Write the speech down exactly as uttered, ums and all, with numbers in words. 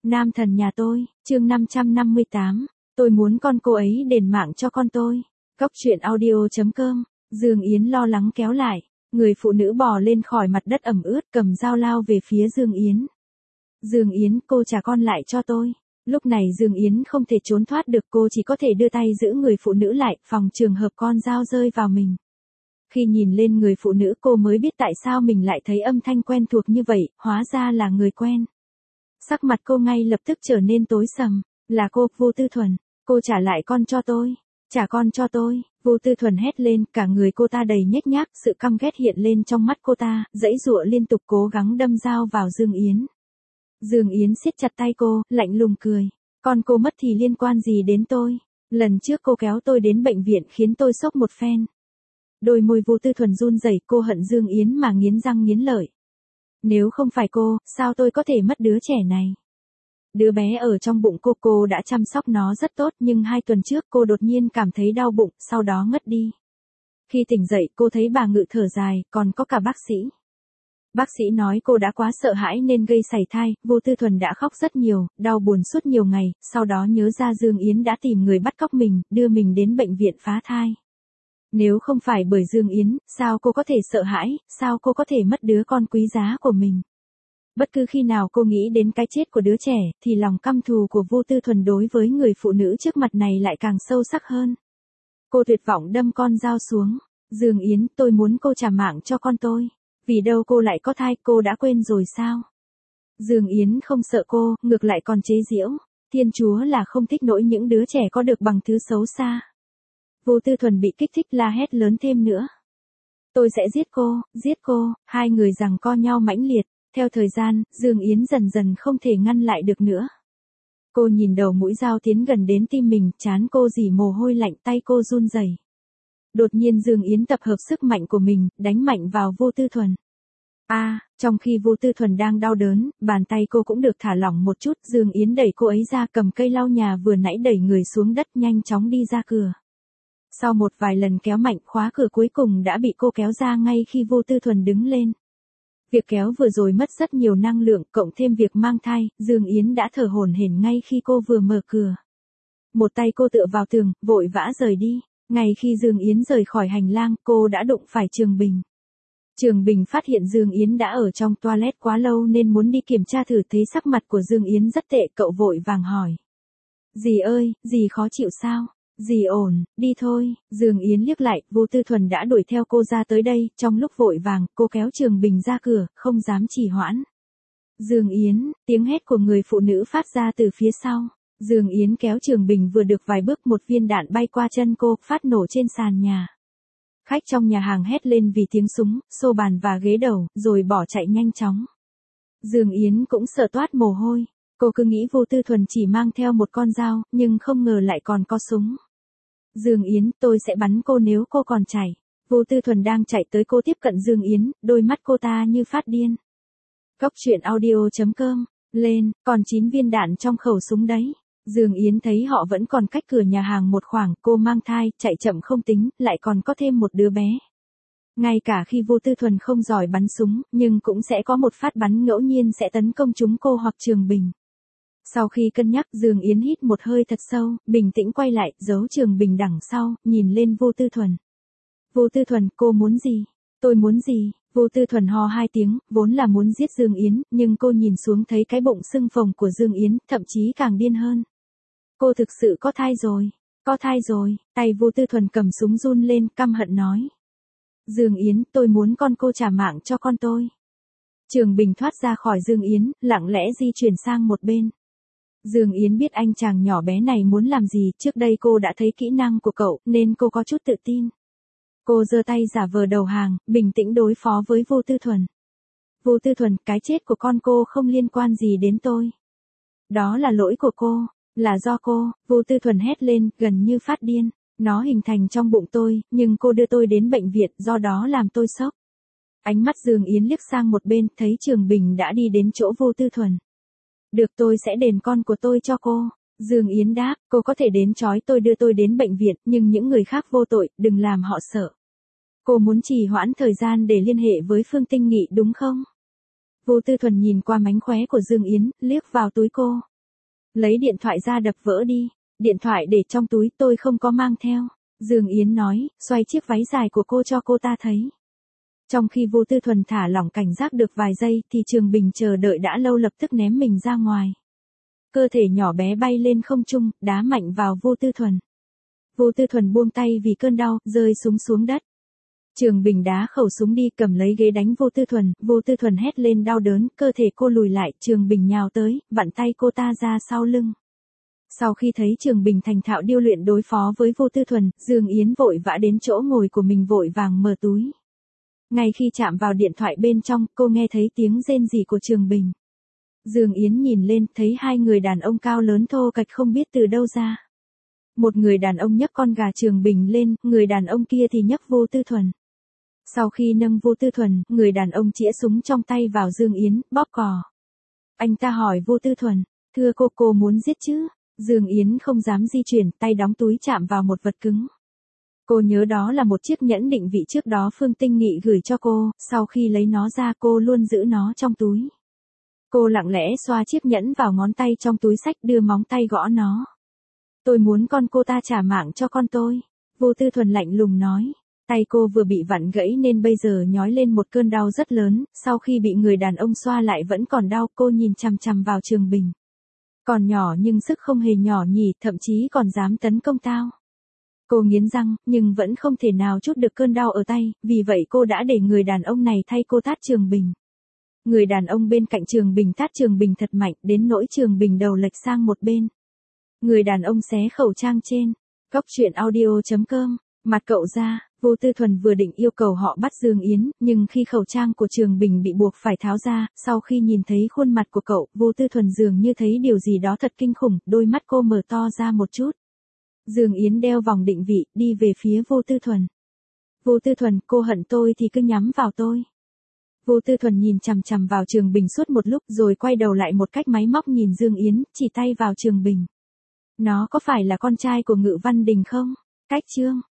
Nam thần nhà tôi, chương năm trăm năm mươi tám, tôi muốn con cô ấy đền mạng cho con tôi. Góc truyện audio chấm com, Dương Yến lo lắng kéo lại, người phụ nữ bò lên khỏi mặt đất ẩm ướt cầm dao lao về phía Dương Yến. Dương Yến, cô trả con lại cho tôi. Lúc này Dương Yến không thể trốn thoát được, cô chỉ có thể đưa tay giữ người phụ nữ lại, phòng trường hợp con dao rơi vào mình. Khi nhìn lên người phụ nữ cô mới biết tại sao mình lại thấy âm thanh quen thuộc như vậy, hóa ra là người quen. Sắc mặt cô ngay lập tức trở nên tối sầm, là cô, Vô Tư Thuần, cô trả lại con cho tôi, trả con cho tôi, Vô Tư Thuần hét lên, cả người cô ta đầy nhếch nhác, sự căm ghét hiện lên trong mắt cô ta, giãy giụa liên tục cố gắng đâm dao vào Dương Yến. Dương Yến siết chặt tay cô, lạnh lùng cười, con cô mất thì liên quan gì đến tôi, lần trước cô kéo tôi đến bệnh viện khiến tôi sốc một phen. Đôi môi Vô Tư Thuần run rẩy, cô hận Dương Yến mà nghiến răng nghiến lợi. Nếu không phải cô, sao tôi có thể mất đứa trẻ này? Đứa bé ở trong bụng cô, cô đã chăm sóc nó rất tốt, nhưng hai tuần trước cô đột nhiên cảm thấy đau bụng, sau đó ngất đi. Khi tỉnh dậy, cô thấy bà Ngự thở dài, còn có cả bác sĩ. Bác sĩ nói cô đã quá sợ hãi nên gây sảy thai. Vô Tư Thuần đã khóc rất nhiều, đau buồn suốt nhiều ngày, sau đó nhớ ra Dương Yến đã tìm người bắt cóc mình, đưa mình đến bệnh viện phá thai. Nếu không phải bởi Dương Yến, sao cô có thể sợ hãi, sao cô có thể mất đứa con quý giá của mình? Bất cứ khi nào cô nghĩ đến cái chết của đứa trẻ, thì lòng căm thù của Vô Tư Thuần đối với người phụ nữ trước mặt này lại càng sâu sắc hơn. Cô tuyệt vọng đâm con dao xuống. Dương Yến, tôi muốn cô trả mạng cho con tôi. Vì đâu cô lại có thai, cô đã quên rồi sao? Dương Yến không sợ cô, ngược lại còn chế giễu. Thiên Chúa là không thích nỗi những đứa trẻ có được bằng thứ xấu xa. Vô Tư Thuần bị kích thích la hét lớn thêm nữa. Tôi sẽ giết cô, giết cô, hai người giằng co nhau mãnh liệt. Theo thời gian, Dương Yến dần dần không thể ngăn lại được nữa. Cô nhìn đầu mũi dao tiến gần đến tim mình, trán cô rỉ mồ hôi lạnh, tay cô run rẩy. Đột nhiên Dương Yến tập hợp sức mạnh của mình, đánh mạnh vào Vô Tư Thuần. A, à, trong khi Vô Tư Thuần đang đau đớn, bàn tay cô cũng được thả lỏng một chút, Dương Yến đẩy cô ấy ra, cầm cây lau nhà vừa nãy đẩy người xuống đất, nhanh chóng đi ra cửa. Sau một vài lần kéo mạnh, khóa cửa cuối cùng đã bị cô kéo ra ngay khi Vô Tư Thuần đứng lên. Việc kéo vừa rồi mất rất nhiều năng lượng, cộng thêm việc mang thai, Dương Yến đã thở hổn hển ngay khi cô vừa mở cửa. Một tay cô tựa vào tường, vội vã rời đi. Ngay khi Dương Yến rời khỏi hành lang, cô đã đụng phải Trường Bình. Trường Bình phát hiện Dương Yến đã ở trong toilet quá lâu nên muốn đi kiểm tra thử, thấy sắc mặt của Dương Yến rất tệ, cậu vội vàng hỏi. Dì ơi, dì khó chịu sao? Dì ổn, đi thôi. Dương Yến liếc lại, Vô Tư Thuần đã đuổi theo cô ra tới đây, trong lúc vội vàng, cô kéo Trường Bình ra cửa, không dám trì hoãn. Dương Yến, tiếng hét của người phụ nữ phát ra từ phía sau. Dương Yến kéo Trường Bình vừa được vài bước, một viên đạn bay qua chân cô, phát nổ trên sàn nhà. Khách trong nhà hàng hét lên vì tiếng súng, xô bàn và ghế đầu, rồi bỏ chạy nhanh chóng. Dương Yến cũng sợ toát mồ hôi. Cô cứ nghĩ Vô Tư Thuần chỉ mang theo một con dao, nhưng không ngờ lại còn có súng. Dương Yến, tôi sẽ bắn cô nếu cô còn chạy. Vô Tư Thuần đang chạy tới, cô tiếp cận Dương Yến, đôi mắt cô ta như phát điên. Góc truyện audio chấm com, lên, còn chín viên đạn trong khẩu súng đấy. Dương Yến thấy họ vẫn còn cách cửa nhà hàng một khoảng, cô mang thai, chạy chậm không tính, lại còn có thêm một đứa bé. Ngay cả khi Vô Tư Thuần không giỏi bắn súng, nhưng cũng sẽ có một phát bắn ngẫu nhiên sẽ tấn công chúng cô hoặc Trường Bình. Sau khi cân nhắc, Dương Yến hít một hơi thật sâu, bình tĩnh quay lại, giấu Trường Bình đằng sau, nhìn lên Vô Tư Thuần. Vô Tư Thuần, cô muốn gì? Tôi muốn gì? Vô Tư Thuần ho hai tiếng, vốn là muốn giết Dương Yến, nhưng cô nhìn xuống thấy cái bụng sưng phồng của Dương Yến, thậm chí càng điên hơn. Cô thực sự có thai rồi, có thai rồi, tay Vô Tư Thuần cầm súng run lên, căm hận nói. Dương Yến, tôi muốn con cô trả mạng cho con tôi. Trường Bình thoát ra khỏi Dương Yến, lặng lẽ di chuyển sang một bên. Dương Yến biết anh chàng nhỏ bé này muốn làm gì, trước đây cô đã thấy kỹ năng của cậu, nên cô có chút tự tin. Cô giơ tay giả vờ đầu hàng, bình tĩnh đối phó với Vô Tư Thuần. Vô Tư Thuần, cái chết của con cô không liên quan gì đến tôi. Đó là lỗi của cô, là do cô, Vô Tư Thuần hét lên, gần như phát điên. Nó hình thành trong bụng tôi, nhưng cô đưa tôi đến bệnh viện, do đó làm tôi sốc. Ánh mắt Dương Yến liếc sang một bên, thấy Trường Bình đã đi đến chỗ Vô Tư Thuần. Được, tôi sẽ đền con của tôi cho cô. Dương Yến đáp, cô có thể đến trói tôi, đưa tôi đến bệnh viện, nhưng những người khác vô tội, đừng làm họ sợ. Cô muốn trì hoãn thời gian để liên hệ với Phương Tinh Nghị đúng không? Vô Tư Thuần nhìn qua mánh khóe của Dương Yến, liếc vào túi cô. Lấy điện thoại ra đập vỡ đi. Điện thoại để trong túi, tôi không có mang theo. Dương Yến nói, xoay chiếc váy dài của cô cho cô ta thấy. Trong khi Vô Tư Thuần thả lỏng cảnh giác được vài giây thì Trường Bình chờ đợi đã lâu lập tức ném mình ra ngoài. Cơ thể nhỏ bé bay lên không trung, đá mạnh vào Vô Tư Thuần. Vô Tư Thuần buông tay vì cơn đau, rơi súng xuống đất. Trường Bình đá khẩu súng đi, cầm lấy ghế đánh Vô Tư Thuần, Vô Tư Thuần hét lên đau đớn, cơ thể cô lùi lại, Trường Bình nhào tới, vặn tay cô ta ra sau lưng. Sau khi thấy Trường Bình thành thạo điêu luyện đối phó với Vô Tư Thuần, Dương Yến vội vã đến chỗ ngồi của mình vội vàng mở túi. Ngay khi chạm vào điện thoại bên trong, cô nghe thấy tiếng rên rỉ của Trường Bình. Dương Yến nhìn lên, thấy hai người đàn ông cao lớn thô kệch không biết từ đâu ra. Một người đàn ông nhấc con gà Trường Bình lên, người đàn ông kia thì nhấc Vô Tư Thuần. Sau khi nâng Vô Tư Thuần, người đàn ông chĩa súng trong tay vào Dương Yến, bóp cò. Anh ta hỏi Vô Tư Thuần, thưa cô, cô muốn giết chứ? Dương Yến không dám di chuyển, tay đóng túi chạm vào một vật cứng. Cô nhớ đó là một chiếc nhẫn định vị trước đó Phương Tinh Nghị gửi cho cô, sau khi lấy nó ra cô luôn giữ nó trong túi. Cô lặng lẽ xoa chiếc nhẫn vào ngón tay trong túi xách, đưa móng tay gõ nó. Tôi muốn con cô ta trả mạng cho con tôi. Vô Tư Thuần lạnh lùng nói. Tay cô vừa bị vặn gãy nên bây giờ nhói lên một cơn đau rất lớn, sau khi bị người đàn ông xoa lại vẫn còn đau, cô nhìn chằm chằm vào Trường Bình. Còn nhỏ nhưng sức không hề nhỏ nhỉ, thậm chí còn dám tấn công tao. Cô nghiến răng, nhưng vẫn không thể nào trút được cơn đau ở tay, vì vậy cô đã để người đàn ông này thay cô tát Trường Bình. Người đàn ông bên cạnh Trường Bình tát Trường Bình thật mạnh, đến nỗi Trường Bình đầu lệch sang một bên. Người đàn ông xé khẩu trang trên. Góc truyện audio chấm com. Mặt cậu ra, Vô Tư Thuần vừa định yêu cầu họ bắt Dương Yến, nhưng khi khẩu trang của Trường Bình bị buộc phải tháo ra, sau khi nhìn thấy khuôn mặt của cậu, Vô Tư Thuần dường như thấy điều gì đó thật kinh khủng, đôi mắt cô mở to ra một chút. Dương Yến đeo vòng định vị, đi về phía Vô Tư Thuần. Vô Tư Thuần, cô hận tôi thì cứ nhắm vào tôi. Vô Tư Thuần nhìn chằm chằm vào Trường Bình suốt một lúc rồi quay đầu lại một cách máy móc nhìn Dương Yến, chỉ tay vào Trường Bình. Nó có phải là con trai của Ngự Văn Đình không? Cách chương.